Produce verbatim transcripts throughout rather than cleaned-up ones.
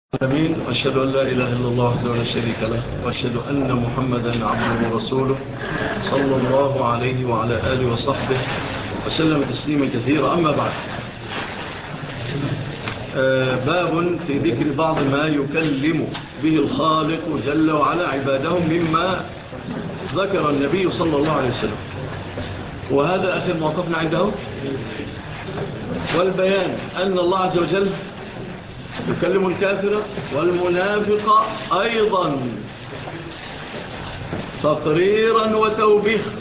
أمين. وأشهد أن لا إله إلا الله وحده لا شريك له، وأشهد أن محمدا عبده ورسوله صلى الله عليه وعلى آله وصحبه وسلم تسليما كثيرا. أما بعد، آه باب في ذكر بعض ما يكلم به الخالق جل وعلا عبادهم مما ذكر النبي صلى الله عليه وسلم، وهذا آخر موقفنا عنده، والبيان أن الله عز وجل يكلم الكافر والمنافق أيضا تقريرا وتوبيخا.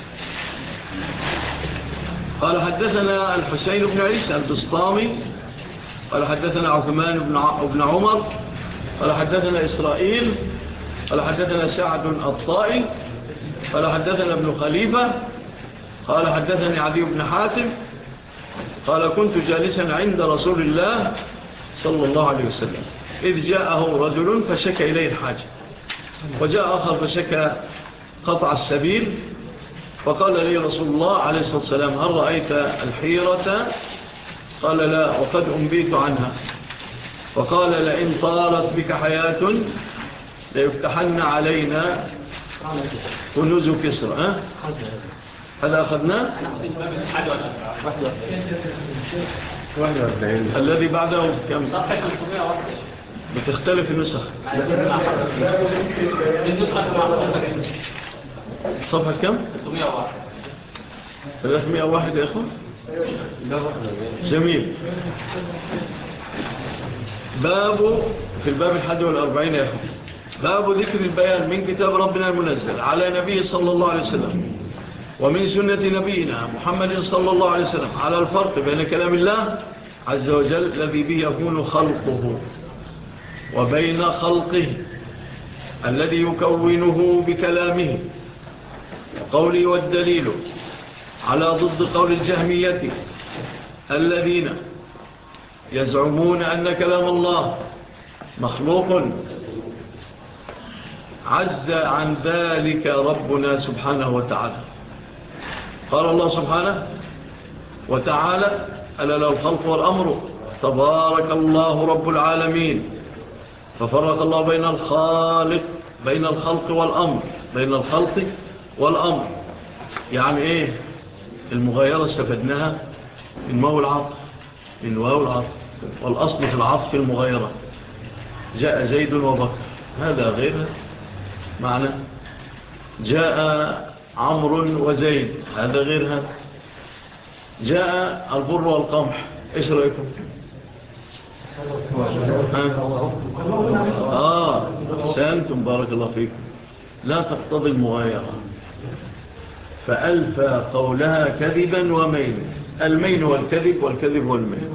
قال حدثنا الحسين بن عيسى البسطامي قال حدثنا عثمان بن عمر قال حدثنا إسرائيل قال حدثنا سعد الطائي قال حدثنا ابن خليفة قال حدثني عدي بن حاتم قال كنت جالسا عند رسول الله صلى الله عليه وسلم إذ جاءه رجل فشكى إليه الحاجة، وجاء آخر فشكى قطع السبيل، فقال لي رسول الله عليه الصلاة والسلام هل رأيت الحيرة؟ قال لا، وقد أنبيت عنها. فقال لئن طالت بك حياة ليفتحن علينا كنوز كسرى. أه؟ هذا أخذناه الذي بعده كم؟ بتختلف النسخ. صفحة كم؟ ثلاثمائة وواحد يا أخوان. جميل. باب في الباب الحادي والأربعين يا أخوان، باب ذكر البيان من كتاب ربنا المنزل على نبي صلى الله عليه وسلم ومن سنة نبينا محمد صلى الله عليه وسلم على الفرق بين كلام الله عز وجل الذي به يكون خلقه وبين خلقه الذي يكونه بكلامه. قولي والدليل على ضد قول الجهمية الذين يزعمون أن كلام الله مخلوق. عز عن ذلك ربنا سبحانه وتعالى. قال الله سبحانه وتعالى ألا له الخلق والأمر تبارك الله رب العالمين. ففرق الله بين الخالق بين الخلق والأمر بين الخلق والأمر. يعني إيه المغايرة؟ استفدناها من واو العطف من واو العطف والأصل في العطف المغايرة. جاء زيد وبكر، هذا غير معنى. جاء عمرو وزيد، هذا غير هذا. جاء البر والقمح، ايش رأيكم؟ آه سأنتم بارك الله فيكم. لا تقتضي المغايرة، فألفى قولها كذبا ومين. المين والكذب والكذب والمين،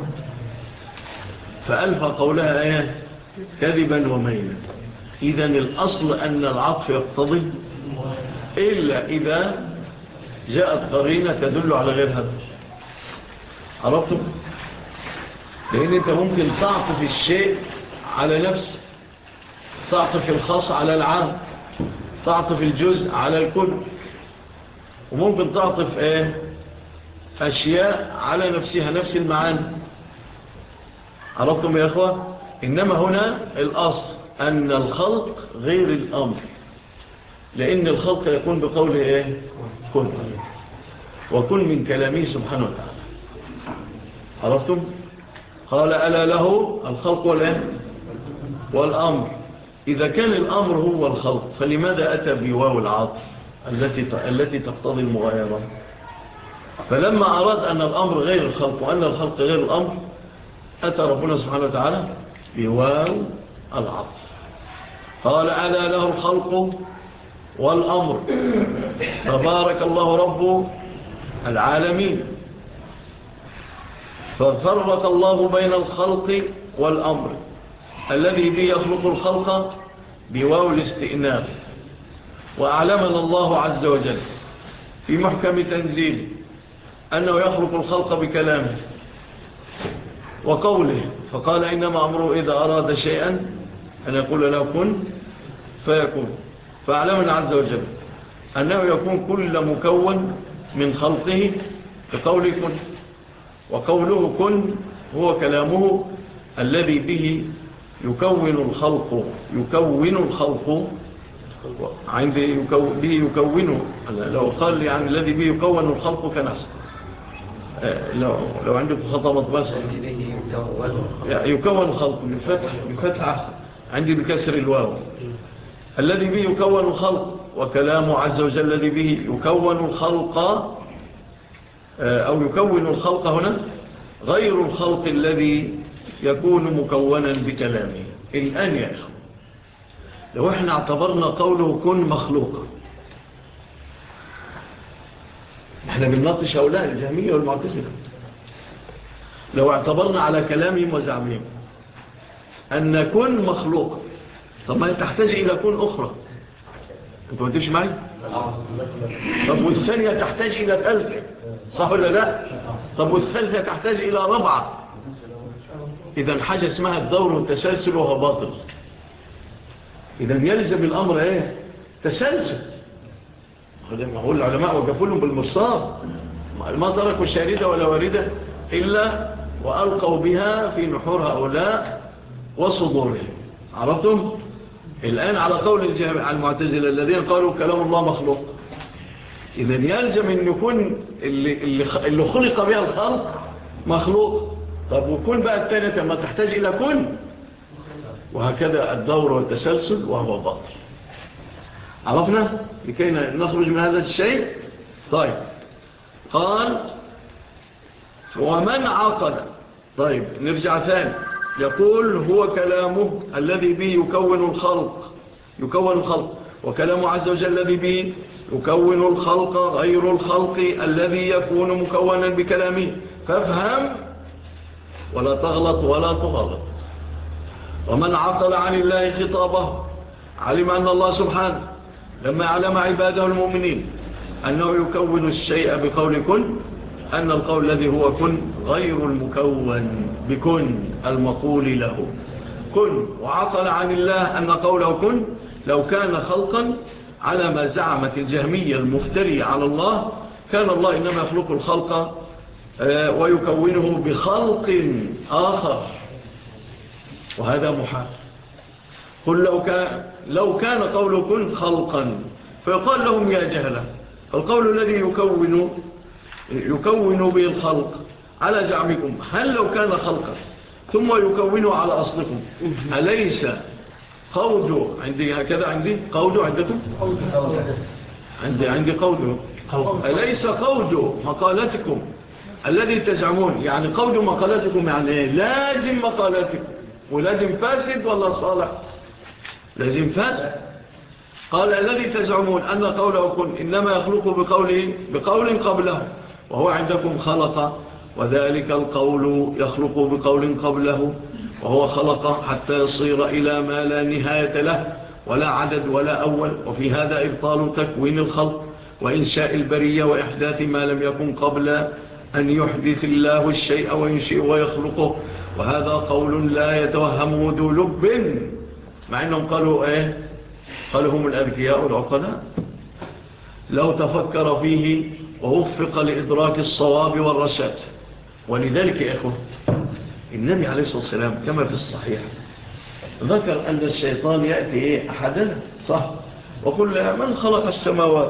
فألفى قولها ايه كذبا ومين. إذن الأصل أن العطف يقتضي إلا إذا جاءت قرينة تدل على غير هذا. عرفتم؟ لأن أنت ممكن تعطف الشيء على نفسه، تعطف الخاص على العام، تعطف الجزء على الكل، وممكن تعطف ايه أشياء على نفسها نفس المعاني. عرفتم يا أخوة؟ إنما هنا الأصل أن الخلق غير الأمر، لأن الخلق يكون بقوله إيه كن، وكل من كلامه سبحانه وتعالى. عرفتم؟ قال ألا له الخلق والإيه والأمر. إذا كان الأمر هو الخلق فلماذا أتى بواو العاطف التي التي تقتضي المغايرة؟ فلما أراد أن الأمر غير الخلق وأن الخلق غير الأمر أتى ربنا سبحانه وتعالى بواو العاطف. قال ألا له الخلق والأمر تبارك الله رب العالمين. ففرق الله بين الخلق والأمر الذي به يخلق الخلق بواو الاستئناف. وأعلمنا الله عز وجل في محكم تنزيل أنه يخلق الخلق بكلامه وقوله، فقال إنما أمره إذا أراد شيئا أن يقول له كن فيكون. فأعلمنا عز وجل أنه يكون كل مكون من خلقه بقوله كن، وقوله كن هو كلامه الذي به يكون الخلق يكون الخلق عندي يكون به يكون لو قال يعني الذي به يكون الخلق كان أحسن. لو لو عندك خطأ مطبس يكون الخلق بالفتح بالفتح أحسن. عندي بكسر الواو الذي به يكون الخلق، وكلامه عز وجل الذي به يكون الخلق أو يكون الخلق هنا غير الخلق الذي يكون مكونا بكلامه. الآن يا أخوة لو احنا اعتبرنا قوله كن مخلوقا، احنا بنناقش هؤلاء الجهمية والمعتزلة، لو اعتبرنا على كلامهم وزعمهم أن كن مخلوقا، طب ما تحتاج إلى كن أخرى، انت ما تمشي معي؟ طب والثانية تحتاج إلى ثالثة، صح ولا لا؟ طب والثالثة تحتاج إلى ربعة. إذا حاجة اسمها الدور والتسلسل وهو باطل. إذا يلزم الأمر إيه؟ تسلسل. ما هو العلماء وقفوا لهم بالمرصاد، ما تركوا شاردة ولا واردة إلا وألقوا بها في نحور هؤلاء وصدورهم. عرفتم؟ الآن على قول المعتزلة الذين قالوا كلام الله مخلوق، إذا يلزم أن يكون اللي, اللي خلق بها الخلق مخلوق. طب وكن بقى الثانية ما تحتاج إلى كن، وهكذا الدور والتسلسل وهو باطل. عرفنا لكي نخرج من هذا الشيء. طيب قال ومن عقل. طيب نرجع ثاني، يقول هو كلامه الذي به يكون الخلق يكون الخلق وكلامه عز وجل الذي به يكون الخلق غير الخلق الذي يكون مكونا بكلامه. فافهم ولا تغلط ولا تغلط. ومن عقل عن الله خطابه علم أن الله سبحانه لما علم عباده المؤمنين أنه يكون الشيء بقول كن، أن القول الذي هو كن غير المكون بكن المقول له كن. وعقل عن الله أن قوله كن لو كان خلقا على ما زعمت الجهمية المفترية على الله، كان الله إنما يخلق الخلق ويكونه بخلق آخر، وهذا محال. قل لو كان, لو كان قوله كن خلقا فيقال لهم يا جهلة القول الذي يكون يكون به الخلق على زعمكم هل لو كان خلقا ثم يكونه على أصلكم أليس قوله عندي هكذا عندي قوله عندكم عندي عندي قوله أليس قوله مقالتكم الذي تزعمون يعني قوله مقالتكم يعني إيه؟ لازم مقالتكم ولازم فاسد ولا صالح؟ لازم فاسد. قال الذي تزعمون أن قوله كن إنما يخلق بقول, بقول قبله وهو عندكم خلق، وذلك القول يخلق بقول قبله وهو خلق حتى يصير إلى ما لا نهاية له ولا عدد ولا أول. وفي هذا إبطال تكوين الخلق وإنشاء البرية وإحداث ما لم يكن قبل أن يحدث الله الشيء وينشئ ويخلقه، وهذا قول لا يتوهمه ذو لب، مع أنهم قالوا إيه؟ قالوا هم الأذكياء العقلاء لو تفكر فيه ووفق لإدراك الصواب والرشاد. ولذلك يا إخوة النبي عليه الصلاة والسلام كما في الصحيح ذكر أن الشيطان يأتي إيه أحدنا صح وقل من خلق السماوات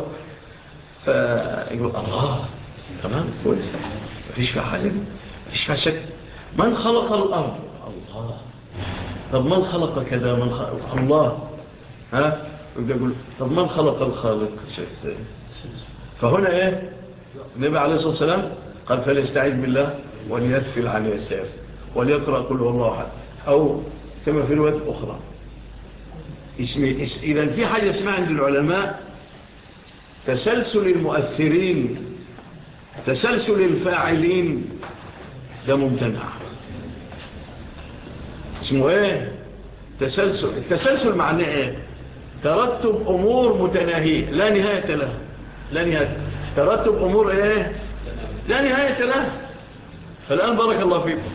فيقول الله تمام كويس مفيش فيها حاجة مفيش فيها شك. من خلق الأرض الله. طب من خلق كذا من خلق الله ها يقول طب من خلق الخالق شيء. فهنا ايه النبي عليه الصلاة والسلام قال فليستعيذ بالله وليدفل عن يسار وليقرأ قل هو الله أحد أو كما في رواية أخرى. إذا في حاجة اسمها عند العلماء تسلسل المؤثرين تسلسل الفاعلين، ده ممتنع. اسمه ايه تسلسل. التسلسل معناه ايه؟ ترتب أمور متناهية لا نهاية لها لا نهاية ترتب أمور ايه لا نهاية لها. فالآن بارك الله فيكم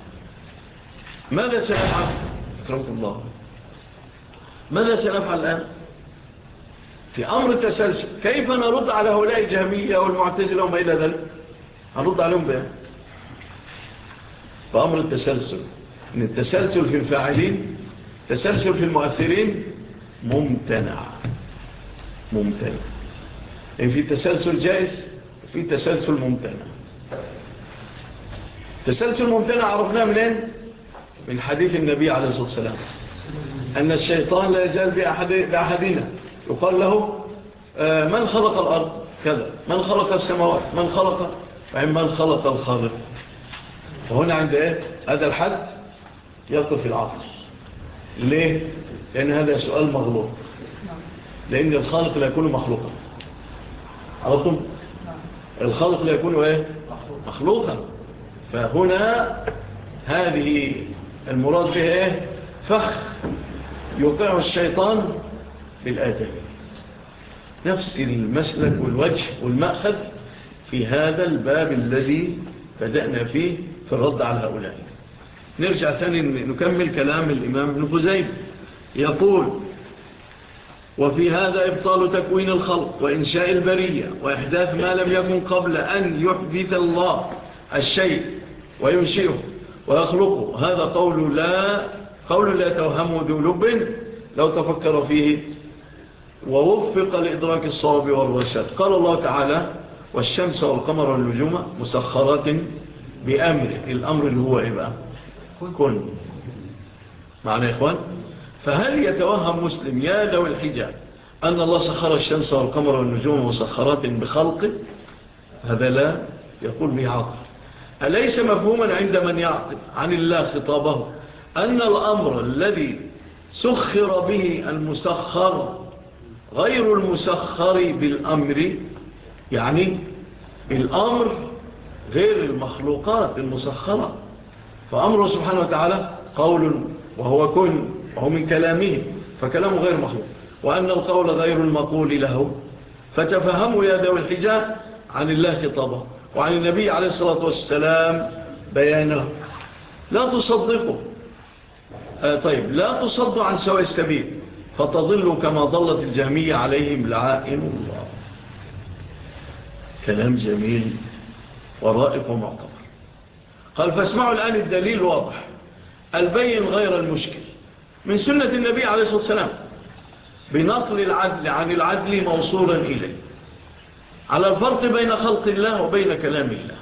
ماذا سنفعل؟ أكرمكم الله. ماذا سنفعل الآن في أمر التسلسل؟ كيف نرد على هؤلاء الجهمية والمعتزلة وما إلى ذلك؟ هنرد عليهم بها بأمر التسلسل. إن التسلسل في الفاعلين تسلسل في المؤثرين ممتنع ممتنع يعني في تسلسل جائز وفي تسلسل ممتنع. تسلسل ممتنع عرفناه منين؟ من حديث النبي عليه الصلاة والسلام أن الشيطان لا يزال بأحد بأحدنا يقال له من خلق الأرض كذا، من خلق السماوات، من خلق من خلق الخالق. وهنا عند إيه؟ هذا الحد يقف العقل. ليه؟ لأن هذا سؤال مغلوط، لأن الخالق لا يكون مخلوقا. عرفتم؟ الخالق لا يكون إيه؟ مخلوقا. فهنا هذه المراد بها إيه؟ فخ يوقع الشيطان بالآدم. نفس المسلك والوجه والمأخذ في هذا الباب الذي بدأنا فيه في الرد على هؤلاء. نرجع ثاني نكمل كلام الإمام ابن خزيمة. يقول: وفي هذا إبطال تكوين الخلق وإنشاء البرية وإحداث ما لم يكن قبل أن يحدث الله الشيء وينشئه ويخلقه. هذا قول لا قول لا توهمه ذو لب لو تفكر فيه ووفق لإدراك الصواب والرشاد. قال الله تعالى: والشمس والقمر والنجوم مسخرات بأمره. الأمر اللي هو إيه بقى؟ كن. معنى يا إخوان؟ فهل يتوهم مسلم يا ذوي الحجاب أن الله سخر الشمس والقمر والنجوم مسخرات بخلقه؟ هذا لا يقول به عقل. أليس مفهوما عند من يعقل عن الله خطابه أن الأمر الذي سخر به المسخر غير المسخر بالأمر؟ يعني الأمر غير المخلوقات المسخرة، فأمره سبحانه وتعالى قول وهو كن وهو من كلامه، فكلامه غير مخلوق، وأن القول غير المقول له. فتفهموا يا ذوي الحجاب عن الله خطابه وعن النبي عليه الصلاة والسلام بيانه. لا تصدقوا آه طيب لا تصدوا عن سواء السبيل فتضلوا كما ضلت الجهمية عليهم لعائن الله. كلام جميل ورائق ومعتبر. قال: فاسمعوا الآن الدليل واضح البين غير المشكل من سنة النبي عليه الصلاة والسلام بنقل العدل عن العدل موصولا إليه على الفرق بين خلق الله وبين كلام الله.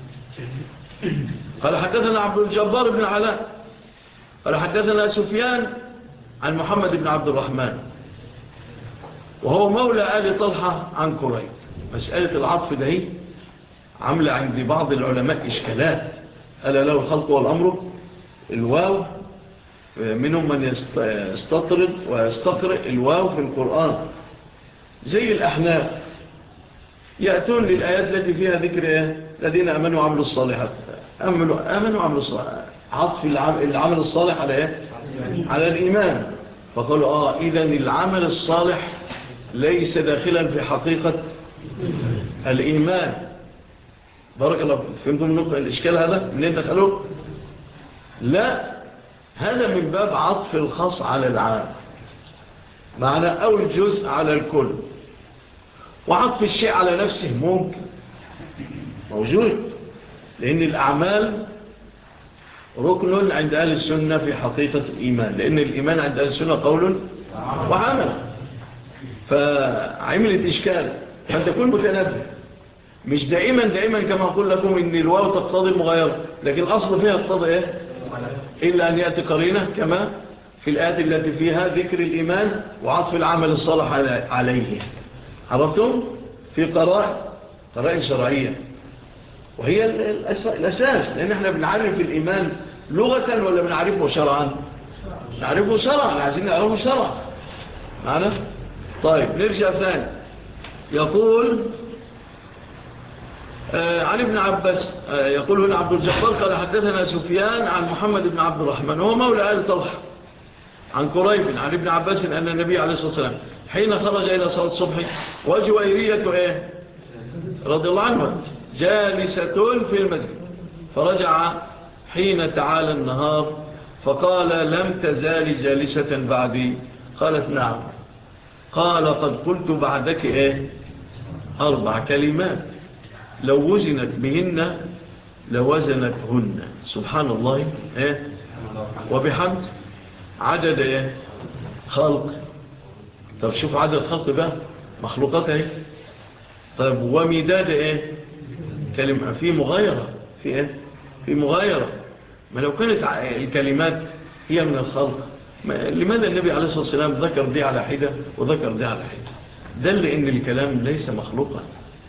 قال: حدثنا عبد الجبار بن علاء قال: حدثنا سفيان عن محمد بن عبد الرحمن وهو مولى آل طلحة عن كريب. مسألة العطف ده عمل عند بعض العلماء إشكالات. ألا له الخلق والأمر الواو، منهم من يستطرد ويستقرئ الواو في القرآن زي الأحناف، يأتون للآيات التي فيها ذكر الذين أمنوا وعملوا الصالحات. أمنوا أمنوا وعملوا الصالحات، عطف العمل الصالح على إيه؟ على الإيمان. فقالوا آه إذن العمل الصالح ليس داخلا في حقيقة الإيمان. بارك الله فهمتم الإشكال هذا منين دخلوه؟ لا، هذا من باب عطف الخاص على العام، معنى أو الجزء على الكل. وعطف الشيء على نفسه ممكن موجود، لأن الأعمال ركن عند أهل السنة في حقيقة الإيمان، لأن الإيمان عند أهل السنة قول وعمل. فعملت إشكال، فأنت تكون متنبه. مش دائما دائما كما أقول لكم إن الواو تقتضي المغايرة، لكن الأصل فيها تقتضي إيه؟ إلا أن يأتي قرينة كما في الآيات التي فيها ذكر الإيمان وعطف العمل الصالح عليه. عرفتم؟ في قرائن قرائن شرعية، وهي الأساس، لأن احنا بنعرف الإيمان لغة ولا بنعرفه شرعا؟ نعرفه شرعا، عايزين نعرفه شرعا معنا؟ طيب نرجع ثاني. يقول آه عن ابن عباس آه يقول هنا عبد الجبار قال: حدثنا سفيان عن محمد بن عبد الرحمن وهو مولى آل طلحة عن كريب عن ابن عباس أن النبي عليه الصلاة والسلام حين خرج إلى صلاة الصبح وجويرية إيه؟ رضي الله عنه جالسة في المسجد، فرجع حين تعالى النهار فقال: لم تزال جالسة بعدي؟ قالت: نعم. قال: قد قلت بعدك إيه؟ أربع كلمات لو وزنت بهن لوزنتهن. سبحان الله إيه؟ وبحمد عدد ايه خلق. طب شوف عدد خلق بقى مخلوقات ايه. طب ومداد ايه كلمة في مغايرة في ايه في مغايرة. ما لو كانت الكلمات هي من الخلق لماذا النبي عليه الصلاة والسلام ذكر دي على حدة وذكر دي على حدة؟ دل إن الكلام ليس مخلوقا.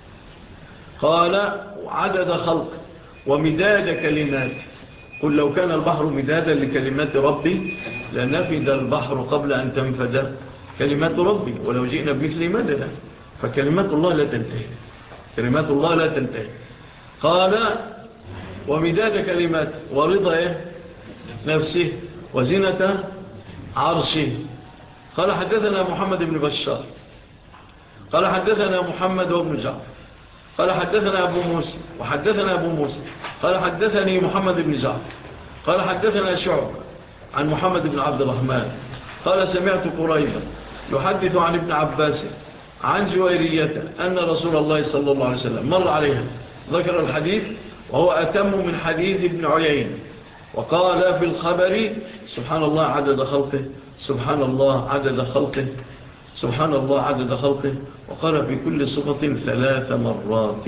قال عدد خلق ومداد كلمات. قل لو كان البحر مدادا لكلمات ربي لنفد البحر قبل أن تنفد كلمات ربي ولو جئنا بمثل مددا. فكلمات الله لا تنتهي كلمات الله لا تنتهي. قال ومداد كلمات ورضا إيه؟ نفسه وزنة عرشه. قال حدثنا محمد بن بشار قال حدثنا محمد وابن جعفر قال حدثنا أبو موسى وحدثنا أبو موسى قال حدثني محمد بن جعفر قال حدثنا شعب عن محمد بن عبد الرحمن قال سمعت قريبا يحدث عن ابن عباس عن جويرية أن رسول الله صلى الله عليه وسلم مر عليها ذكر الحديث وهو أتم من حديث ابن عيين. وقال في الخبر سبحان الله عدد خلقه سبحان الله عدد خلقه سبحان الله عدد خلقه. وقال في كل صفة ثلاث مرات.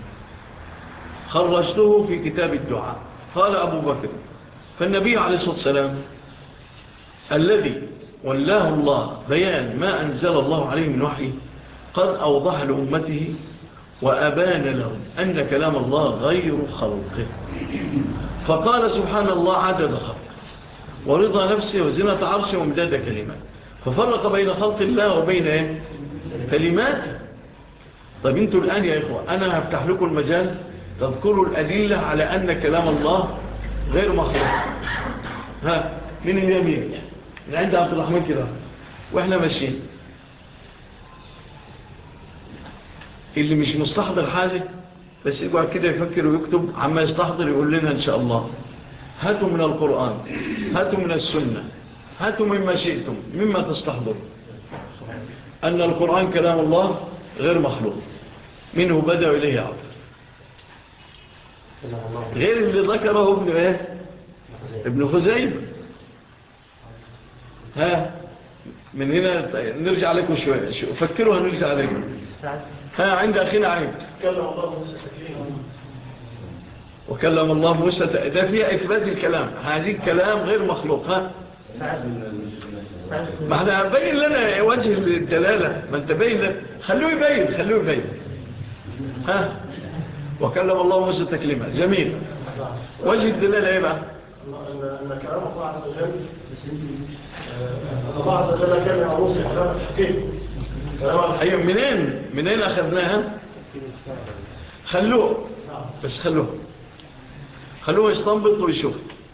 خرجته في كتاب الدعاء. قال أبو بكر فالنبي عليه الصلاة والسلام الذي ولاه الله بيان ما أنزل الله عليه من وحي قد أوضح لأمته وأبان لهم أن كلام الله غير خلقه. فقال سبحان الله عدد خلقه ورضا نفسه وزنة عرشه ومداد كلمات. ففرق بين خلق الله وبين إيه؟ كلمات. طيب انتوا الآن يا إخوة أنا هفتح لكم المجال تذكروا الأدلة على أن كلام الله غير مخلوق. ها من هي مين من عند عبد الرحمن كده وإحنا ماشيين. اللي مش مستحضر حاجة بس يقعد كده يفكر ويكتب عما يستحضر يقول لنا إن شاء الله. هاتوا من القرآن هاتوا من السنة هاتوا مما شئتم مما تستحضر أن القرآن كلام الله غير مخلوق منه بدأ إليه يعود غير اللي ذكره ابن ايه ابن خزيمة. ها من هنا نرجع لكم شوية شو فكروا هنرجع لكم. ها عند أخينا عيب كلم الله موسى تكليما وكلم الله موسى ده فيها إثبات الكلام. هذه الكلام غير مخلوق. ها ما احنا بين لنا وجه الدلالة ما انت بين لنا خلوه يبين خلوه يبين. ها وكلم الله موسى تكليما. جميل. وجه الدلالة ايه بقى ان كلام الله عز وجل الله عز وجل كان يا موسى كلام حكيم. ايوه منين منين اخذناها خلوه بس خلوه خلوه يستنبط ويشوف.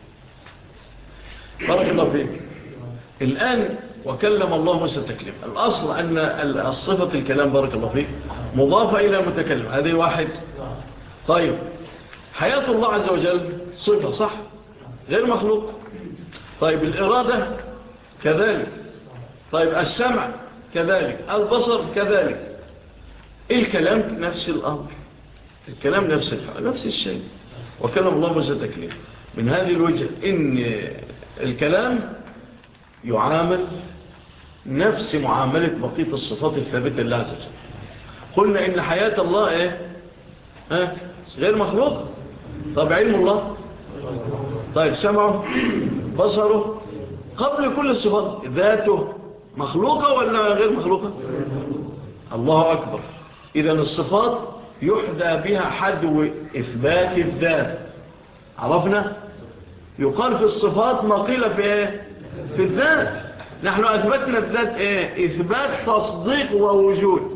بارك الله فيك. الآن وكلم الله موسى تكليما. الأصل أن الصفة الكلام بارك الله فيك مضافة إلى متكلم. هذه واحد. طيب حياة الله عز وجل صفة صح غير مخلوق. طيب الإرادة كذلك. طيب السمع كذلك البصر كذلك. الكلام نفس الأمر الكلام نفس نفس الشيء. وكلم الله موسى تكليما. من هذه الوجه إن الكلام يعامل نفس معاملة بقية الصفات الثابتة لله عز وجل. قلنا إن حياة الله إيه؟ ها؟ غير مخلوق. طب علم الله طيب سمعه بصره قبل كل الصفات ذاته مخلوقة ولا غير مخلوقة؟ الله أكبر. إذن الصفات يحدى بها حدو إثبات الذات. عرفنا؟ يقال في الصفات ما قيل في إيه؟ في الذات. نحن أثبتنا الذات إيه؟ إثبات تصديق ووجود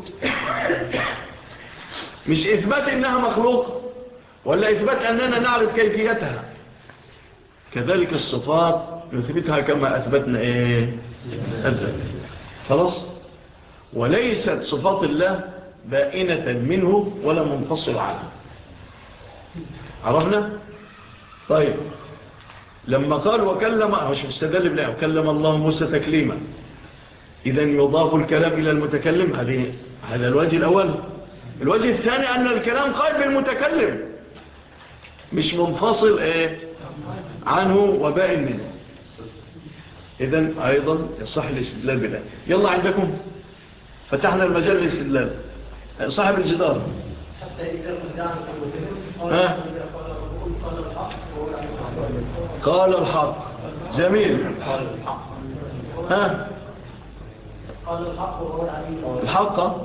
مش إثبات إنها مخلوق ولا إثبات أننا نعرف كيفيتها. كذلك الصفات نثبتها كما أثبتنا إيه؟ الذات. خلاص. وليست صفات الله بائنة منه ولا منفصل عنه. عرفنا؟ طيب لما قال وكلم مش استدل بالله وكلم الله موسى تكليما إذن يضاف الكلام إلى المتكلم. هذه هذا الوجه الأول. الوجه الثاني أن الكلام قائم بالمتكلم مش منفصل إيه عنه وبائن منه. إذن أيضا يصح الاستدلال بالآية. يلا عندكم فتحنا المجال للاستدلال. صاحب الجدار ها؟ قال الحق جميل ها؟ قال الحق وهو العليم الحق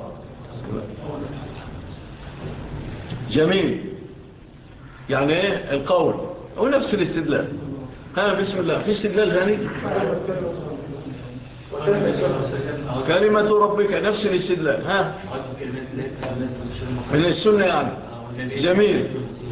جميل يعني ايه القول هو نفس الاستدلال. ها بسم الله في استدلال ثاني كلمة ربك نفس الاستدلال. ها من السنة يعني جميل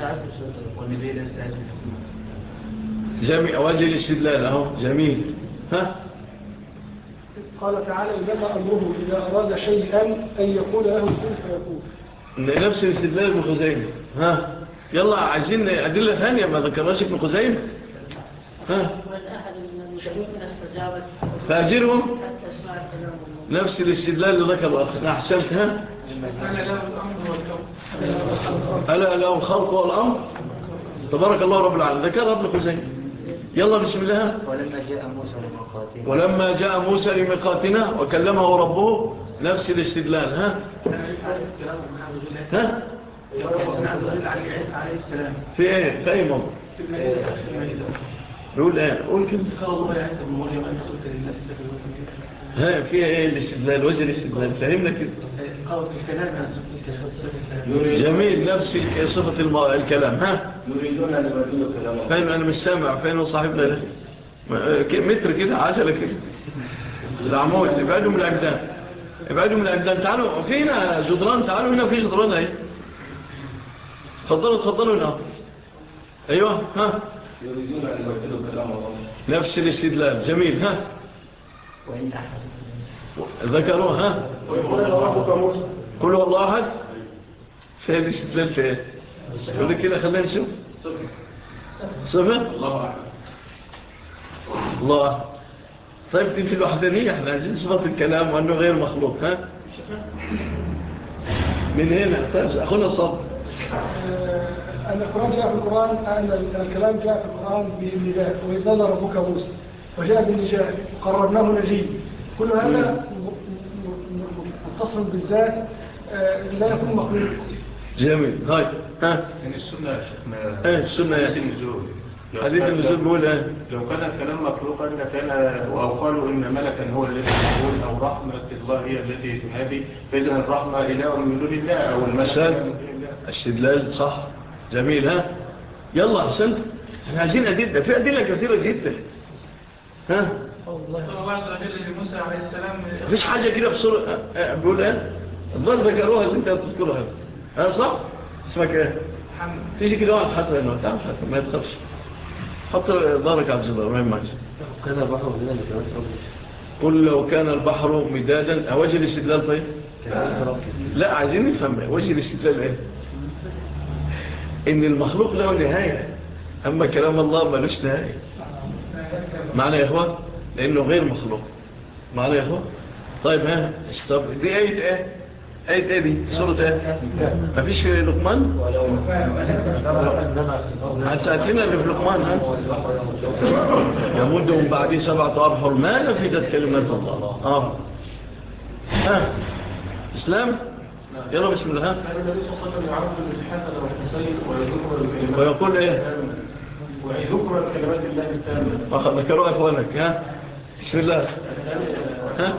جميل وجه الاستدلال اهو جميل. ها قال تعالى إنما أمره إذا أراد شيئا أن يقول له كن فيكون نفس الاستدلال ابن خزيمة. ها يلا عايزين أدلة ثانية ما ذكرناش ابن خزيمة. ها فأجرهم نفس الاستدلال اللي ذكر الأخ. أحسنت. ها ألا له الخلق والأمر تبارك الله رب العالمين ذكرها ابن خزيمة. يلا بسم الله. ولما جاء موسى لميقاتنا ولما جاء موسى لميقاتنا وكلمه ربه نفس الاستدلال. ها ها في ايه في اي موضوع نقول ايه قول كده. ها فيها ايه الاستدلال وجه الاستدلال فهمنا كده. جميل نفس صفة الكلام. ها يريدون أن يبدلوا كلام الله. فين أنا مش سامع فين صاحبنا ده متر كده عجلة كده العمود ابعدوا من العمدان ابعدوا من العمدان. تعالوا فينا جدران تعالوا هنا في جدران اهي. تفضلوا تفضلوا هنا. ايوه ها يريدون أن يبدلوا كلام الله. نفس الاستدلال جميل. ها وإن أحد ذكروه. ها كل والله أحد في هذه الاستدلال في ايه يقول كده خلينا نشوف صفة الله أعلم. الله. طيب دي في الوحدانية احنا عايزين صفة الكلام وأنه غير مخلوق. ها من هنا طيب أخونا الصبر. أن القرآن جاء في القرآن أن الكلام جاء في القرآن بالنداء وإذ نادى ربك موسى وجاء بالنجاة وقررناه نجيب. كل هذا متصل بالذات لا يكون مخلوق. جميل. هاي ها من السنة يا شيخنا. ايه السنة حديث النزول. حديث النزول بيقول ايه لو كان الكلام مخلوقا كان أو قالوا إن ملكا هو الذي يقول أو رحمة الله هي التي تنادي فإذا الرحمة إله من دون الله أو الملك استدلال صح جميل. ها يلا أحسنت. احنا عايزين أدلة في أدلة كثيرة جدا. ها موسى عليه السلام مفيش حاجة كده بصورة بيقول ايه الظل ذكروها اللي انت بتذكرها. ها صح اسمك ايه تيجي كده واحد حتى هنا تعال حتى ما يتخافش حط ظهرك على الجدار ما يهمكش. كان البحر مدادا لكلمات ربي. قل لو كان البحر مدادا وجه الاستدلال. طيب لا عايزين نفهم وجه الاستدلال ايه ان المخلوق له نهاية اما كلام الله ملوش نهاية. معنى يا اخوان لانه غير مخلوق. معنى يا اخوان. طيب ها طب دي ايه ايه ايه ايه دي سورة ايه مفيش في لقمان هتأتينا اللي في لقمان. ها يمدهم بعد سبعة أبحر ما نفدت كلمات الله. اه ها اسلام يلا بسم الله. ها ويقول ايه ويذكر الكلمات الله التامة ذكروا اخوانك. ها بسم الله. ها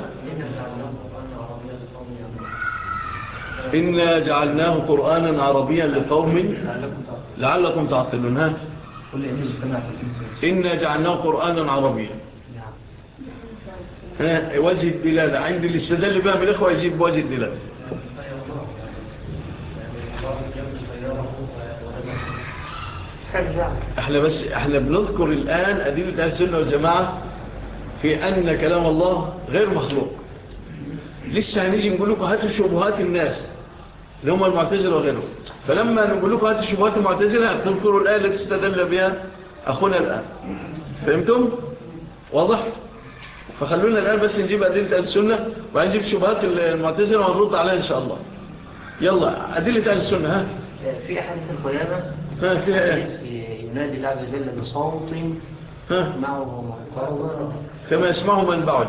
إنا جعلناه قرآنا عربيا لقوم لعلكم تعقلون. ها إنا جعلناه قرآنا عربيا. ها وجه الدلالة عند الاستدلال بقى من الإخوة يجيب وجه الدلالة. احنا بس احنا بنذكر الآن أدلة أهل السنة والجماعة في أن كلام الله غير مخلوق. لسه هنيجي نقول لكم هاتوا شبهات الناس اللي هم المعتزلة وغيرهم. فلما نقول لكم هاتوا شبهات المعتزلة تذكروا الآية التي استدل بها أخونا الآن. فهمتم؟ واضح؟ فخلونا الآن بس نجيب أدلة أهل السنة وهنجيب شبهات المعتزلة ونرد عليها إن شاء الله. يلا أدلة أهل السنة. ها في أحاديث القيامة ها فيها إيه؟ ينادي الله عز وجل بصوت ها معه كما يسمعه من بعد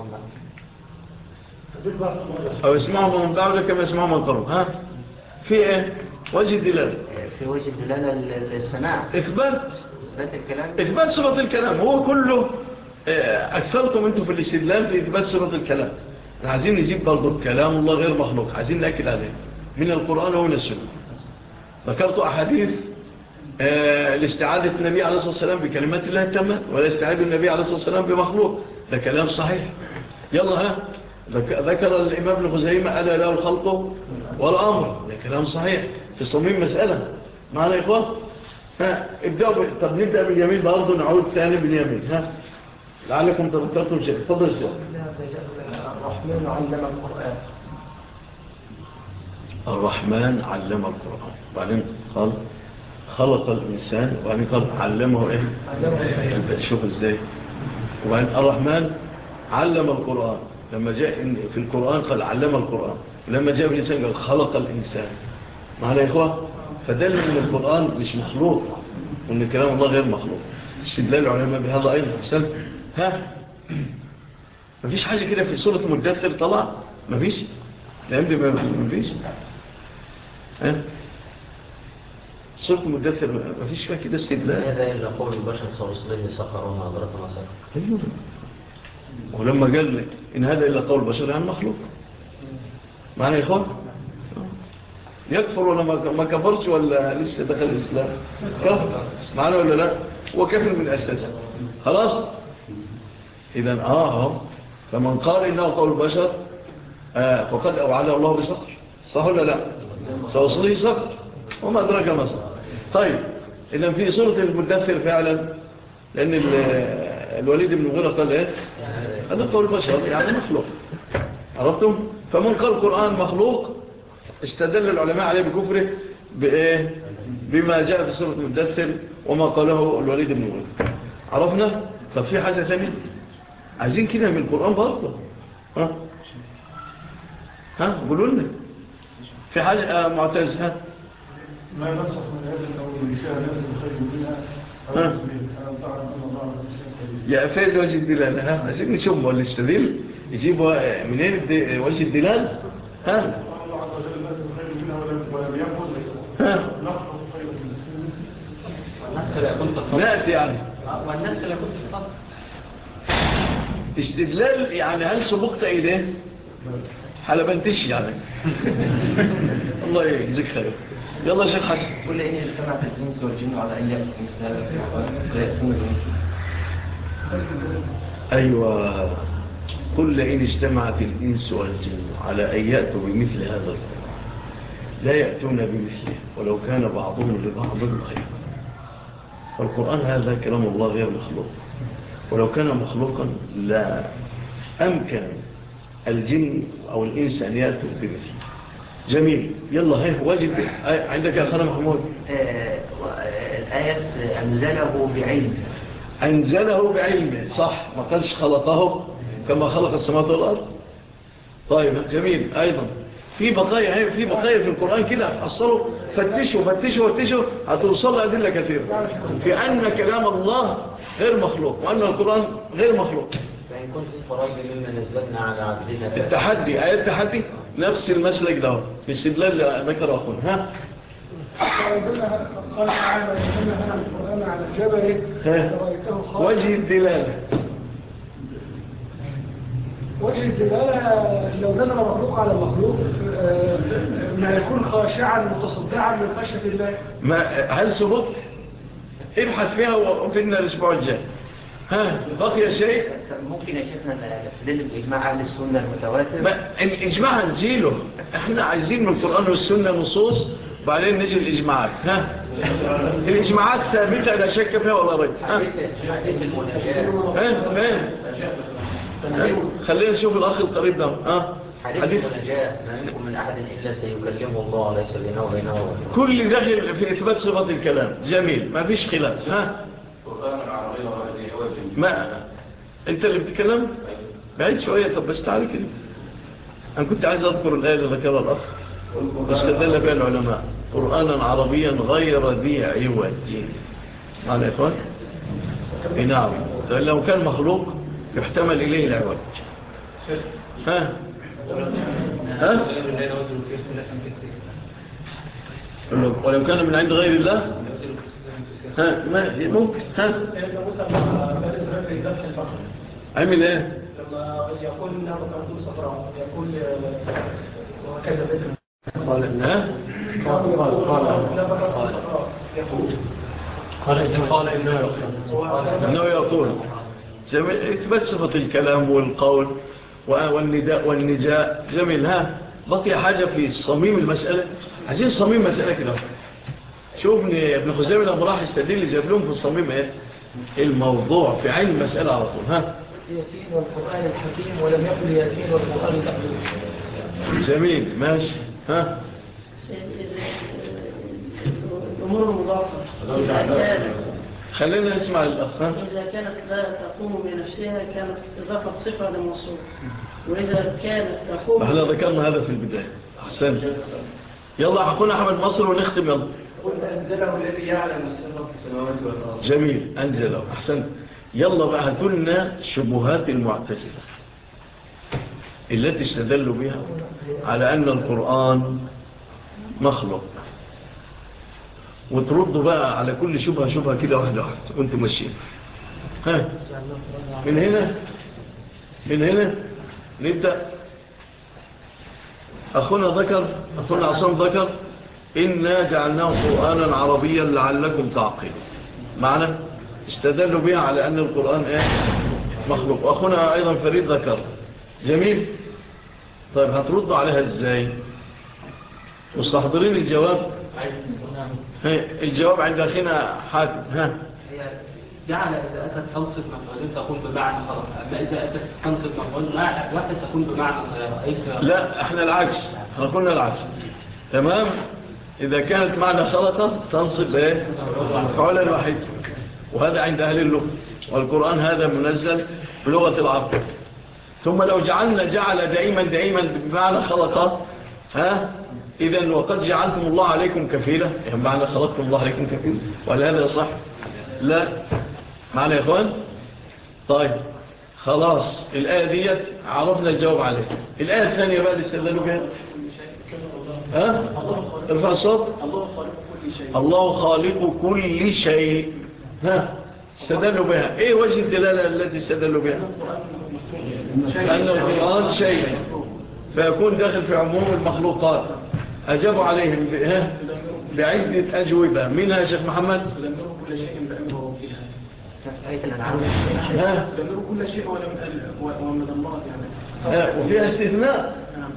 أو يسمعه من بعد كما يسمعه من قرب. ها في إيه وجه الدلالة؟ في وجه الدلالة السماع، إثبات إثبات الكلام، إثبات صفة الكلام. هو كله أكثرتم أنتم في الاستدلال في إثبات صفة الكلام. عايزين نجيب برضو كلام الله غير مخلوق، عايزين نأكد عليه من القرآن ومن السنة. ذكرت أحاديث الاستعادة النبي عليه الصلاة والسلام بكلمات الله التامة، ولا استعادة النبي عليه الصلاة والسلام بمخلوق، ده كلام صحيح. يلا ها ذكر الإمام ابن خزيمة ألا له الخلق والأمر، ده كلام صحيح في صميم مسألة. معنا يا إخوان؟ ها ابدأوا. طب نبدأ باليمين برضو، نعود ثاني باليمين. ها لعلكم تذكرتم شيء. تفضل السؤال. الرحمن علم القرآن. الرحمن علم القرآن، وبعدين قال خلق الإنسان، وبعدين قال علمه إيه؟ علمه. شوف إزاي. وبعدين الرحمن علم القرآن، لما جاء في القرآن قال علم القرآن، ولما جاء في الإنسان قال خلق الإنسان. معنا يا إخوة؟ فدل من القرآن مش مخلوق، وأن كلام الله غير مخلوق. استدلال العلماء بهذا أيضا. حسن ها مفيش حاجة كده في سورة المدثر طلع؟ مفيش؟ لا يمدي مفيش. ها سورة المدثر مفيش فيها كده استدلال. هذا إلا قول البشر صوصلين سخرون أدرك ما سخر. أيوه. ولما قال إن هذا إلا قول البشر يعني مخلوق. معنى يا إخوان يكفر ولا ما كفرش ولا لسه دخل الإسلام؟ كفر معنى ولا لا؟ هو كفر من أساسه. خلاص. إذن آه فمن قال إنه قول البشر آه فقد أوعده الله بصقر، صح ولا لا؟ سوصله صقر وما أدرك ما صقر. طيب إذن في سورة المدثر فعلا، لأن الوليد بن مغيرة قال إيه؟ هذا قول البشر يعني مخلوق. عرفتم؟ فمن قال القرآن مخلوق استدل العلماء عليه بكفره بإيه؟ بما جاء في سورة المدثر وما قاله الوليد بن مغيرة. عرفنا؟ طب في حاجة ثانية عايزين كده من القرآن برضه. ها ها قولوا لنا في حاجة معتز. ها ما نصف من هذا أو النساء لازم خير منها ها يا فين وجه الدلال؟ ها عايزين نشوف ولا يستدل يجيبوا منين وجه الدلال؟ ها الله عز وجل لازم خير منها ولم ينفذ ها نخلق خير والناس لا يكون تفضل. نأتي يعني والناس لا يكون تفضل. استدلال يعني هل سبقت إليه؟ حلبنتش يعني. الله يجزيك خير. يلا شيخ حسن. كل إن اجتمعت الإنس والجن على أن يأتوا مثل هذا لا يأتون أيوة كل إن اجتمعت الإنس والجن على أن يأتوا بمثل هذا القرآن لا يأتون بمثله ولو كان بعضهم لبعض خيرا. فالقرآن هذا كلام الله غير مخلوق، ولو كان مخلوقا لا أمكن الجن أو الإنس أن يأتوا بمثله. جميل. يلا هاي واجب عندك يا أخانا محمود. الآية أنزله بعلم. أنزله بعلمه صح، ما قالش خلقه كما خلق السماوات والأرض. طيب جميل. أيضا في بقايا في بقايا في القرآن كده حصلوا فتشوا فتشوا فتشوا هتوصل أدلة كثيرة في أن كلام الله غير مخلوق وأن القرآن غير مخلوق. فإن كنت فرج مما نزلنا على عبدنا التحدي آيات التحدي نفس المسلك ده في استدلال ذكر أخونا. ها قال تعالى إنما هذا القرآن على الجبل رأيته خاص. وجه الدلالة وجه الدلالة لو نزل مخلوق على مخلوق ما يكون خاشعا متصدعا من خشية الله. ما هل سبق؟ ابحث فيها وفينا الأسبوع الجاي. ها بقي شيء ممكن يا شيخنا نستدل بإجماع أهل السنة المتواتر. الإجماع نجيله، احنا عايزين من القرآن والسنة نصوص بعدين نجي الإجماعات. ها الإجماعات ثابتة لا شك فيها ولا ريب. ها ها خلينا نشوف الأخ القريب ده. ها حديث النجاة ما منكم من أحد إلا سيكلمه الله ليس بينه وبينه كل داخل في إثبات صفة الكلام. جميل ما فيش خلاف. ها ما انت اللي بتتكلم بعيد شوية. طب بس تعالي كده انا كنت عايز اذكر الآية اللي ذكرها الاخ واستدل بها العلماء قرآنا عربيا غير ذي عوج. معنا يا اخوان نعم، لو كان مخلوق يحتمل إليه العوج. ها ها ولو كان من عند غير الله ها ما ممكن. ها عمل ايه لما يقول انها بتعطي صفراء يقول وكذا بدر قال ها قال قال قال انه يقول اثبت صفة الكلام والقول والنداء والنجاء جميل. ها بقي حاجة في صميم المسألة، عايزين صميم مسألة كده. شوفني ابن خزيمة لما راح يستدل جاب لهم في الصميم ايه الموضوع في عين المسألة على طول. ها ياسين والقرآن الحكيم ولم يقل ياسين والقرآن الحكيم. جميل ماشي. ها الأمور المضافة خلينا نسمع الأخ. إذا كانت لا تقوم بنفسها كانت إضافة صفة لموصول، وإذا كانت تقوم احنا ذكرنا هذا في البداية. أحسن. يلا حكونا أحمد مصر ونختم. يلا قل أنزله الذي يعلم السر في السماوات والأرض. جميل أنزله. أحسن. يلا بقى هاتولنا شبهات المعتزلة التي استدلوا بها على أن القرآن مخلوق، وتردوا بقى على كل شبهة شبهة كده واحدة واحدة وانتم ماشيين. ها من هنا من هنا نبدأ. أخونا ذكر أخونا عصام ذكر إنا جعلناه قرآنا عربيا لعلكم تعقلون. معنا استدلوا بها على أن القرآن إيه مخلوق. وأخونا أيضا فريد ذكر. جميل. طيب هتردوا عليها إزاي؟ مستحضرين الجواب؟ الجواب عند أخينا حاتم. ها جعل إذا أتت تنصب مفعولين تكون بمعنى خلق، أما إذا أتت تنصب مفعول واحد تكون بمعنى صيغة. لا احنا العكس، احنا قلنا العكس. تمام. إذا كانت معنى خلقة تنصب ايه مفعولا واحد، وهذا عند أهل اللغة، والقرآن هذا منزل بلغة العرب. ثم لو جعلنا جعل دائما دائما بمعنى خلقة، ها إذن وقد جعلتم الله عليكم كفيلة، يعني معنى خلقتم الله عليكم كفيلة، ولا هذا صح؟ لا. معنى يا إخوان؟ طيب خلاص الآية ديت عرفنا الجواب عليها. الآية الثانية بقى اللي استدلوا بها ها ارفع الصوت. الله خالق كل شيء. ها استدلوا بها. ايه وجه الدلالة التي استدلوا بها؟ أن القرآن شيء فيكون داخل في عموم المخلوقات. أجابوا عليهم بعدة أجوبة. منها يا شيخ محمد؟ كل شيء بأمره فيها. ها دمروا كل شيء ولم الله يعني. وفيها استثناء.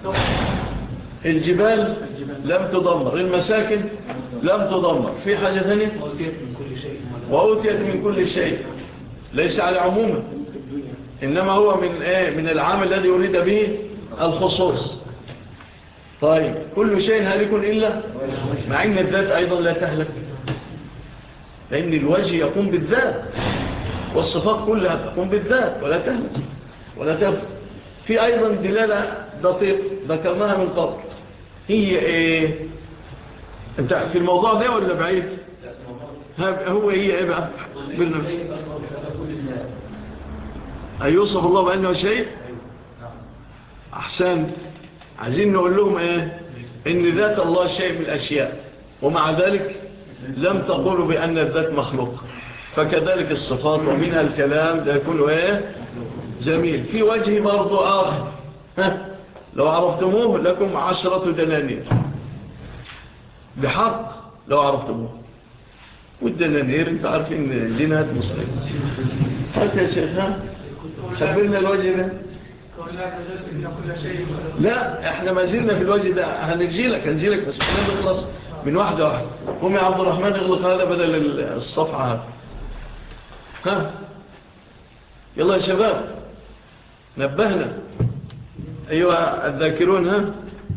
الجبال لم تدمر، المساكن لم تدمر. في حاجة ثانية؟ وأوتيت من كل شيء. ليس على عمومه، إنما هو من إيه؟ من العام الذي يريد به الخصوص. طيب كل شيء هالك إلا مع إن الذات أيضا لا تهلك، لأن الوجه يقوم بالذات والصفات كلها تقوم بالذات ولا تهلك ولا تهلك. في أيضا دلالة دقيق ذكرناها من قبل. هي إيه؟ أنت في الموضوع ده ولا بعيد؟ هو هي إيه بقى؟ أيوصف الله بأنه شيء؟ أحسن. عايزين نقول لهم إيه؟ إن ذات الله شيء من الأشياء، ومع ذلك لم تقولوا بأن الذات مخلوق. فكذلك الصفات ومنها الكلام ده يكون إيه؟ جميل. في وجه برضو آخر ها؟ لو عرفتموه لكم عشرة دنانير بحق لو عرفتموه. والدنانير انت عارفين جنات مصرية. هات يا شيخنا خبرنا الوجه ده. لا احنا ما زلنا في الوجه ده. هنجيلك هنجيلك بس احنا نخلص من واحدة واحدة. قوم يا عبد الرحمن اغلق هذا بدل الصفحة هذا. ها يلا يا شباب نبهنا أيها الذاكرون. ها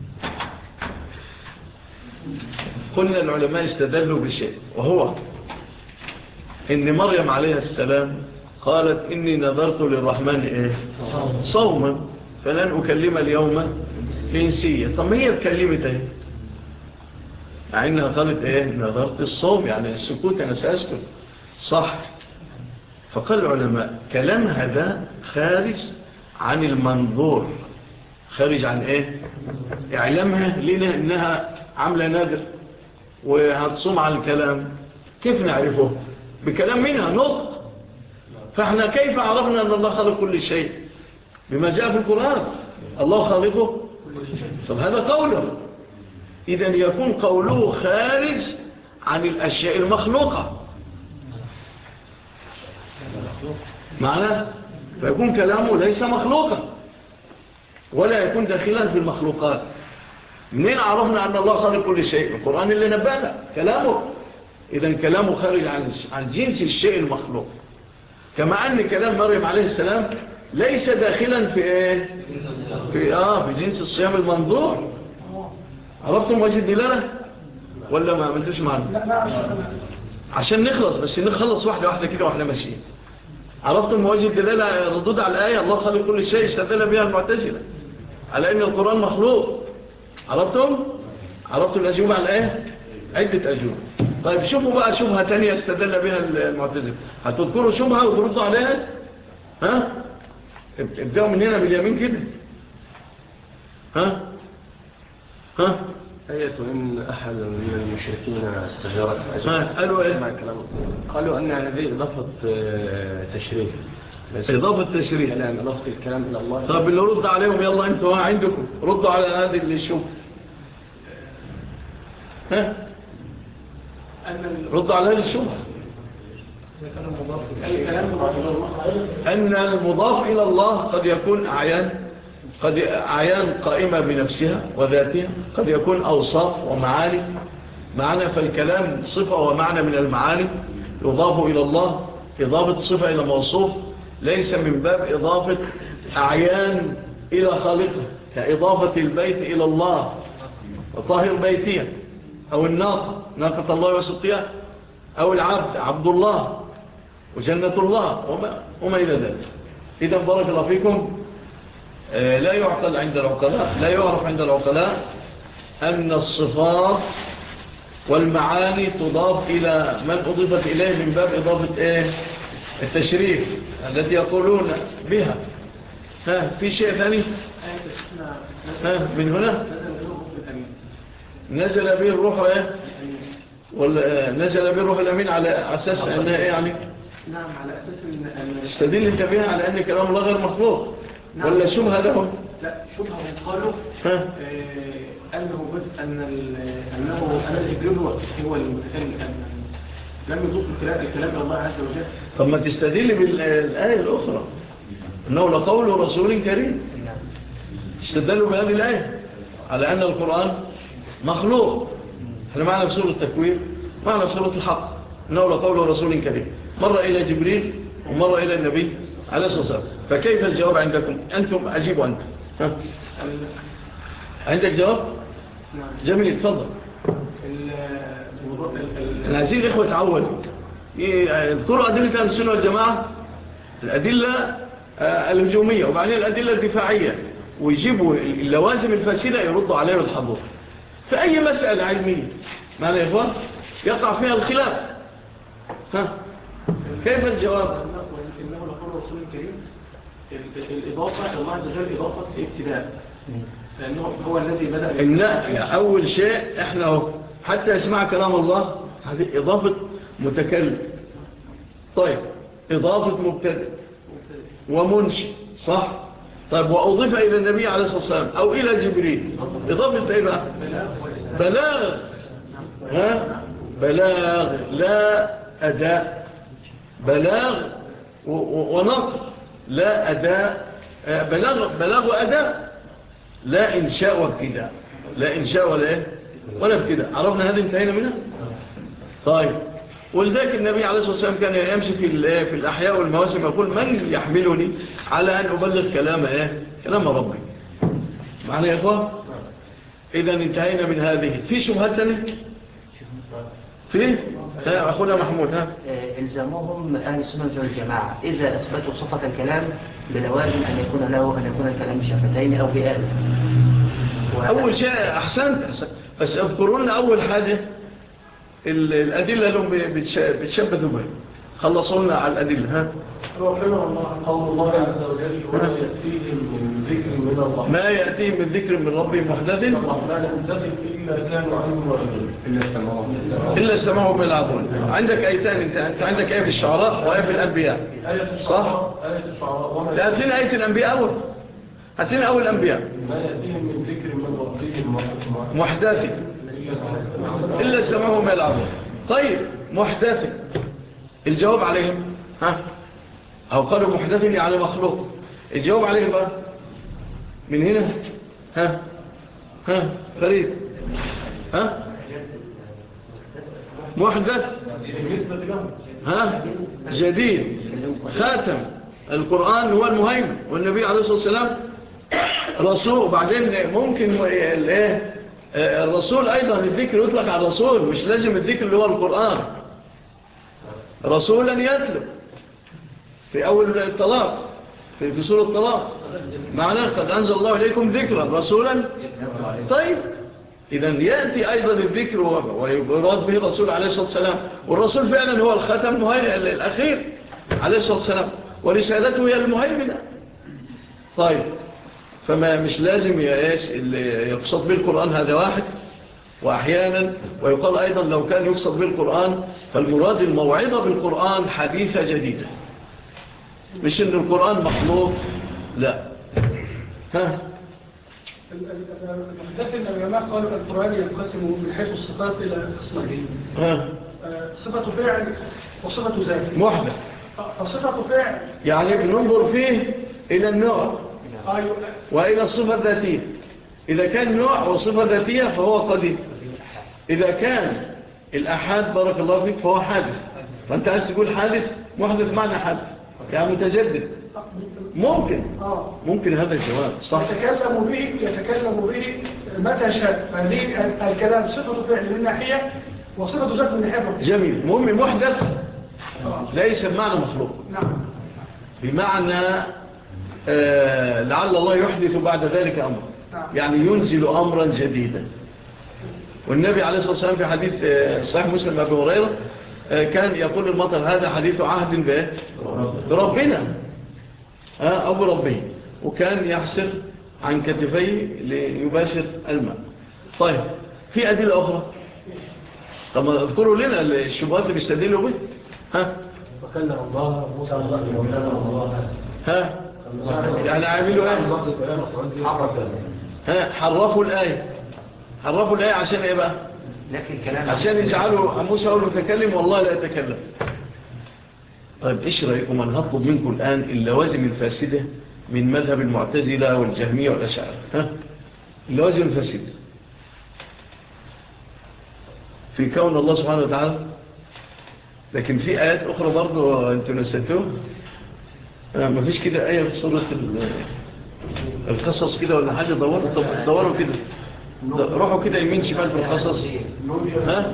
قلنا العلماء استدلوا بشيء، وهو إن مريم عليه السلام قالت إني نذرت للرحمن إيه؟ صوما فلن أكلم اليوم إنسيا. طب ما هي اتكلمت إيه؟ مع إنها قالت إيه؟ نذرت الصوم، يعني السكوت أنا سأسكت صح. فقال العلماء كلام هذا خارج عن المنظور، خارج عن ايه؟ اعلامها لنا انها عاملة نادر وهتصوم على الكلام، كيف نعرفه؟ بكلام منها نطق. فاحنا كيف عرفنا ان الله خلق كل شيء؟ بما جاء في القرآن، الله خالقه. طب هذا قوله، إذن يكون قوله خارج عن الأشياء المخلوقة معناه، فيكون كلامه ليس مخلوقا ولا يكون داخلا في المخلوقات. منين عرفنا أن الله خالق كل شيء؟ القرآن اللي نبأنا كلامه. إذن كلامه خارج عن عن جنس الشيء المخلوق، كما أن كلام مريم عليه السلام ليس داخلا في إيه؟ في, آه في جنس الصيام المنظور. عرفتم وجه الدلالة ولا ما عملتوش معنا؟ عشان نخلص، بس نخلص واحدة واحدة كده واحنا ماشيين. عرفتم وجه الدلالة؟ ردود على الآية الله خالق كل شيء استدل بها المعتزلة على أن القرآن مخلوق. عرفتم؟ عرفتم الأجوبة على الآية؟ عدة أجوبة. طيب شوفوا بقى شبهة تانية استدل بها المعتزلة، هتذكروا شبهة وتردوا عليها؟ ها؟ ابدأوا من هنا باليمين كده. ها؟ ها؟ آية إن أحد من المشركين استجارك قالوا إيه؟ قالوا أن هذه إضافة تشريف، إضافة تشريف، كلام إضافة الكلام إلى الله. طب اللي رد عليهم يلا أنتوا عندكم ردوا على هذه اللي شوف. ها؟ ردوا على هذه الشبهة. أن المضاف إلى الله قد يكون أعيان، قد أعيان قائمة بنفسها وذاتها، قد يكون أوصاف ومعاني معنى، فالكلام صفة ومعنى من المعاني يضاف إلى الله. إضافة صفة إلى موصوف ليس من باب إضافة أعيان إلى خالقه، كإضافة البيت إلى الله وطاهر بيتية، أو الناقة ناقة الله وسقيا، أو العبد عبد الله وجنة الله وما, وما إلى ذلك. إذا بارك الله فيكم، لا يعقل عند العقلاء، لا يعرف عند العقلاء أن الصفات والمعاني تضاف إلى من أضيفت إليه من باب إضافة إيه؟ التشريف التي يقولون بها. ها في شيء ثاني؟ ها من هنا نزل به الروح إيه؟ ولا نزل به الروح الأمين على أساس أنها إيه يعني؟ نعم على أساس أن استدل انت بها على أن كلام الله غير مخلوق. نعم. ولا شبهة لهم؟ لا شبهة هم قالوا آه أنه بس أن أنه أن الجبريل هو المتكلم، لم يضيف الكلام الكلام إلى الله عز وجل. طب ما تستدل بالآية الأخرى أنه لقول رسول كريم. استدلوا بهذه الآية على أن القرآن مخلوق. احنا معنا في سورة التكوير، معنا في سورة الحق أنه لقول رسول كريم، مرة إلى جبريل ومرة إلى النبي عليه الصلاة والسلام. فكيف الجواب عندكم؟ أنتم أجيبوا أنتم. ها؟ عندك جواب؟ جميل تفضل. العزيز الإخوة تعودوا يذكروا أدلة السنة والجماعة، الأدلة الهجومية وبعدين الأدلة الدفاعية، ويجيبوا اللوازم الفاسدة يردوا عليه والحضور في أي مسألة علمية معنى يا إخوان يقع فيها الخلاف. ها كيف الجواب؟ إنه لقول رسول الكريم الإضافة الله عز وجل إضافة ابتداء، لأنه هو الذي بدأ. إن أول شيء إحنا حتى يسمع كلام الله هذه إضافة متكلم. طيب إضافة مبتدئ ومنشئ صح؟ طيب وأضيف إلى النبي عليه الصلاة والسلام أو إلى جبريل إضافة إيه بقى؟ بلاغ. ها؟ بلاغ لا أداء، بلاغ ونقل لا أداء، بلاغ, بلاغ وأداء، لا إنشاء وابتداء، لا إنشاء ولا إيه ولا ابتداء. عرفنا هذه انتهينا منها. طيب ولذلك النبي عليه الصلاة والسلام كان يمشي في في الأحياء والمواسم يقول من يحملني على أن أبلغ كلام إيه كلام ربي. معنى يا إخوة إذا انتهينا من هذه. في شبهات ثانية في أخونا محمود. ها إلزامهم أهل السنة والجماعة إذا أثبتوا صفة الكلام بلوازم أن يكون له أن يكون الكلام بشفتين أو بآل. أول شيء أحسنت، بس اذكروا لنا أول حاجة الأدلة لهم بتشبثوا بها. خلصوا لنا على الأدلة. ها قول الله عز وجل وما يأتيهم من ذكر من الله ما يأتيهم من ذكر من ربهم محدث إلا كانوا عنه معرضين إلا استمعوا بالعظيم. عندك آيتان، انت انت عندك آية في الشعراء وآية في الأنبياء، صح؟ آية الشعراء لا، هاتين آية الأنبياء أول، هاتين أول الأنبياء. ما يأتيهم من ذكر من ربهم محدث إلا استمعوا بالعظيم. طيب محدث، الجواب عليهم ها، أو قالوا محدث يعني مخلوق، الجواب عليهم بقى من هنا. ها ها فريد، ها محدث، ها جديد، خاتم القرآن هو المهيمن، والنبي عليه الصلاة والسلام رسول. وبعدين ممكن الايه الرسول أيضا الذكر يطلق على الرسول، مش لازم الذكر اللي هو القرآن. رسولا يتلو في أول الطلاق، في, في سورة الطلاق معناه قد أنزل الله إليكم ذكرا رسولا. طيب إذن يأتي أيضا الذكر ويراد به الرسول عليه الصلاة والسلام، والرسول فعلا هو الختم الأخير عليه الصلاة والسلام، ورسالته هي المهيمنة. طيب فما مش لازم اللي يقصد به القرآن هذا واحد. وأحيانا ويقال أيضا لو كان يقصد به القرآن فالمراد الموعظة بالقرآن حديثة جديدة، مش إن القرآن مخلوق، لا. ها لكن العلماء قالوا القرآن ينقسم من حيث الصفات إلى قسمين، صفة فعل وصفة ذات محدث. فصفة فعل يعني بننظر فيه إلى النوع وإلى الصفة الذاتية. إذا كان نوع وصفة ذاتية فهو قديم، إذا كان الأحاد بارك الله فيك فهو حادث. فأنت عايز تقول حادث، محدث معنى حادث يعني متجدد. ممكن ممكن هذا الجواب صح. يتكلم به يتكلم به متى شاء، فهذه الكلام صفة فعل من ناحية وصفة ذات من ناحية. جميل. مهم محدث ليس بمعنى مخلوق، نعم، بمعنى آه لعل الله يحدث بعد ذلك أمر، يعني ينزل أمرا جديدا. والنبي عليه الصلاة والسلام في حديث آه صحيح مسلم أبي هريرة آه كان يقول المطر هذا حديث عهد به بربنا أو بربه، وكان يحسر عن كتفيه ليباشر الماء. طيب في أدلة أخرى، طب اذكروا لنا الشبهات اللي بيستدلوا به. ها وكلم الله موسى الله ها يعني عاملوا ايه؟ ها حرفوا الآية، حرفوا الآية عشان ايه بقى؟ عشان يجعلوا موسى هو المتكلم والله لا يتكلم. طيب ايش رأيكم أن هطلب منكم الآن اللوازم الفاسدة من مذهب المعتزلة والجهمية والأشاعرة؟ ها اللوازم الفاسدة في كون الله سبحانه وتعالى. لكن في آيات أخرى برضو أنتم نسيتوها. ما فيش كده آية في سورة القصص كده ولا حاجة؟ دوروا طب دوروا كده، روحوا كده يمين شمال في القصص. ها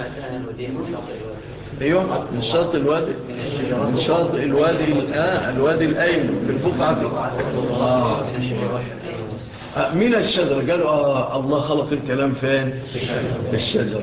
ايوه من شاطئ الوادي، من شاطئ الوادي آه الوادي الأيمن في البقعة. آه. آه من الشجرة قالوا آه الله خلق الكلام فين؟ في الشجرة.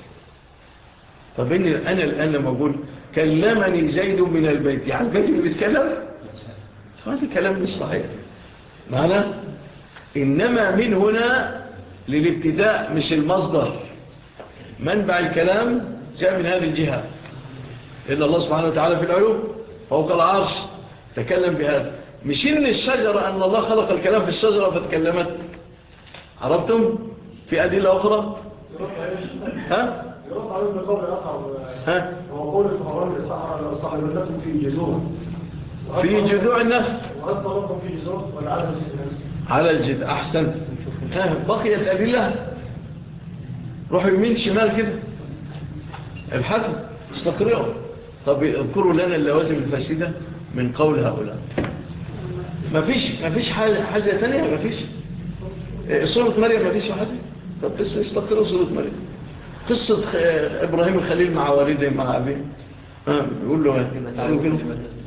طب إني أنا الآن لما أقول كلمني زيد من البيت، يعني البيت اللي بيتكلم، هذا كلام مش صحيح معنى. إنما من هنا للابتداء مش المصدر، منبع الكلام جاء من هذه الجهة. إلا الله سبحانه وتعالى في العلو فوق العرش تكلم بهذا، مش إن الشجرة أن الله خلق الكلام في الشجرة فتكلمت. عرفتم؟ في أدلة أخرى. ها؟ يرد عليه بقول آخر. ها؟ هو قول الفهران صاحبتكم في جذوع، في جذوع النخل، وهل طلبكم في جذوع ولا على الجذوع؟ على الجذوع. أحسن. ها بقيت أدلة، روحوا يمين شمال كده الحكم استقرئوا. طب اذكروا لنا اللوازم الفاسدة من قول هؤلاء. ما فيش ما فيش حاجة, حاجة تانية. ما فيش سورة مريم، ما فيش حاجة. طب بس استقرئوا سورة مريم، قصة إبراهيم الخليل مع والده مع أبيه. ها يقول له ايه؟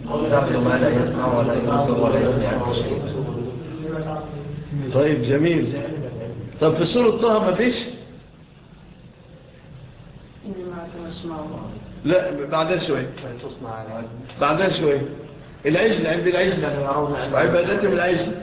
طيب جميل. طب في سورة طه ما فيش؟ إني معكم أسمع الله. لا بعدها شوي بعدها شوي العجل عند العجل وعبادتهم العجل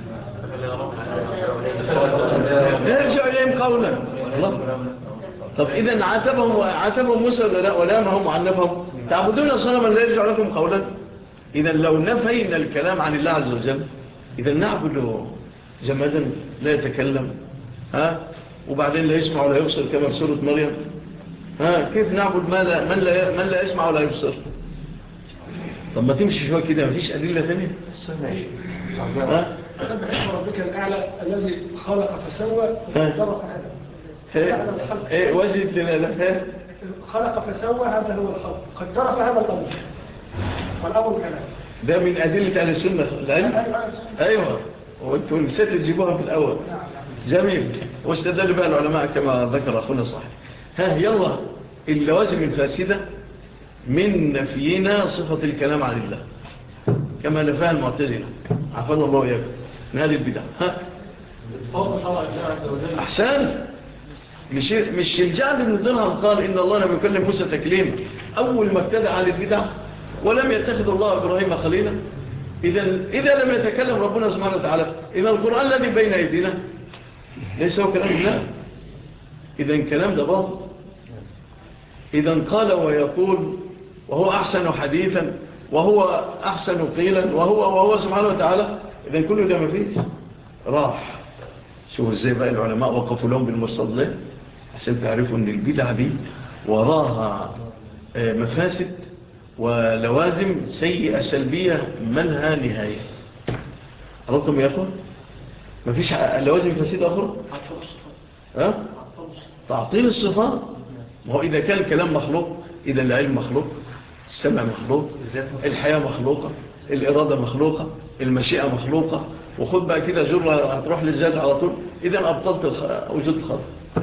نرجع إليهم قولا الله. طب إذن عاتبهم عاتبهم موسى ولامهم وعنفهم تعبدون صنما لا يرجع لكم قولا. إذن لو نفينا الكلام عن الله عز وجل إذن نعبد جمادا لا يتكلم ها وبعدين لا يسمع ولا يبصر كما في سورة مريم. ها كيف نعبد ما لا من لا من لا يسمع ولا يبصر؟ طب ما تمشي شويه كده مفيش أدلة ثانية. ها سبح اسم ربك الأعلى الذي خلق فسوى وقدر فهدى. ايه وجد لنا خلق فسوى هذا هو الخلق قدر فهذا الأمر والأمر كلام ده من أدلة أهل السنة العلم. أيوة وانتوا نسيت تجيبوها في الأول. جميل. واستدل بقى العلماء كما ذكر أخونا صحيح. ها يلا اللوازم الفاسدة من نفينا صفة الكلام عن الله كما نفاها المعتزلة عفوا الله وياكم من هذه البدع. ها أحسن. مش مش الجعد بن درهم قال إن الله لم يكلم موسى تكليما أول ما ابتدع عن البدع ولم يتخذ الله إبراهيم خليلا. إذا إذا لم يتكلم ربنا سبحانه وتعالى إذا القرآن الذي بين أيدينا ليس هو كلام الله. إذا كلام ده باطل. إذا قال ويقول وهو أحسن حديثا وهو أحسن قيلا وهو وهو سبحانه وتعالى. إذا كله ده ما فيش راح. شوفوا ازاي بقى العلماء وقفوا لهم بالمرصاد ليه عشان تعرفوا ان البدع دي وراها مفاسد ولوازم سيئة سلبية ملها نهاية. عرفتم يا أخوان؟ مفيش لوازم فاسدة أخرى؟ ها؟ تعطيل الصفات. ما هو إذا كان الكلام مخلوق إذا العلم مخلوق السمع مخلوق الحياة مخلوقة الإرادة مخلوقة المشيئة مخلوقة وخد بقى كده جرة هتروح للذات على طول. إذن أبطلت وجود الخلق.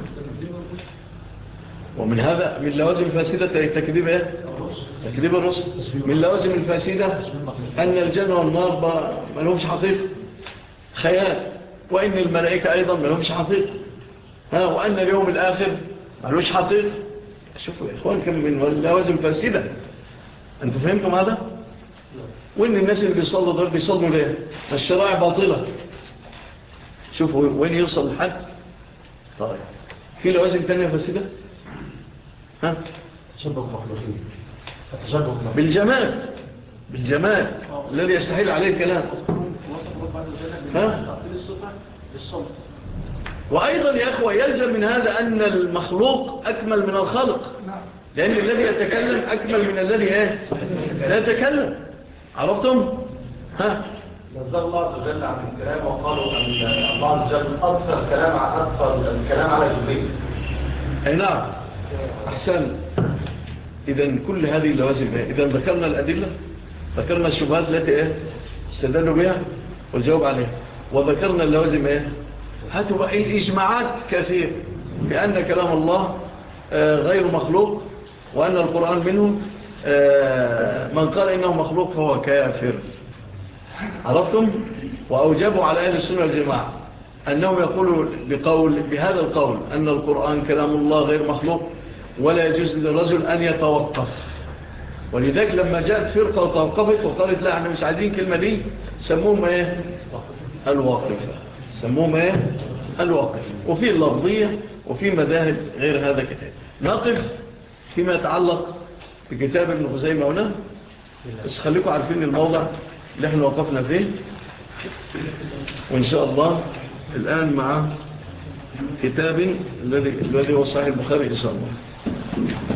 ومن هذا من لوازم الفاسدة تكذيب ايه؟ تكذيب الرسل. من لوازم الفاسدة أن الجنة والنار ما لهمش حقيقة خيال وإن الملائكة أيضا ما لهمش حقيقة ها وأن اليوم الآخر ما لهوش حقيقة. شوفوا يا إخوان كم من لوازم فاسدة. أنتوا فهمتم هذا؟ وإن الناس اللي بيصلوا دول بيصلوا ليه؟ الشرائع باطلة. شوفوا وين يوصل الحد. طيب في لوازم تانية فاسدة ها تشبه مخلوقين تشبه بالجمال بالجمال الذي يستحيل عليه الكلام. ها وأيضا يا أخوة يلزم من هذا أن المخلوق أكمل من الخلق لأن الذي يتكلم أكمل من الذي إيه لا يتكلم. عرفتم؟ ها نزل الله عز وجل عن الكلام وقالوا أن الله عز وجل أكثر كلام عن أكثر الكلام على جبريل. أي نعم أحسن. إذن كل هذه اللوازم إذن ذكرنا الأدلة ذكرنا الشبهات التي إيه استدلوا بها والجواب عليها وذكرنا اللوازم إيه هاتوا بقى الإجماعات كثير بأن كلام الله غير مخلوق وأن القرآن منه من قال إنه مخلوق فهو كافر. عرفتم؟ وأوجبوا على أهل السنة والجماعة أنهم يقولوا بقول بهذا القول أن القرآن كلام الله غير مخلوق ولا يجوز للرجل أن يتوقف. ولذلك لما جاءت فرقة وتوقفت وقالت لا احنا مش عايزين كلمة دي سموهم ايه الواقفة سموهم ايه الواقفة. وفي اللفظية وفي مذاهب غير هذا كتاب. نقف فيما يتعلق بكتاب ابن خزيمة هنا بس خليكم عارفين الموضع اللي احنا وقفنا فيه وإن شاء الله الآن مع كتاب الذي الذي هو صحيح البخاري إن شاء الله.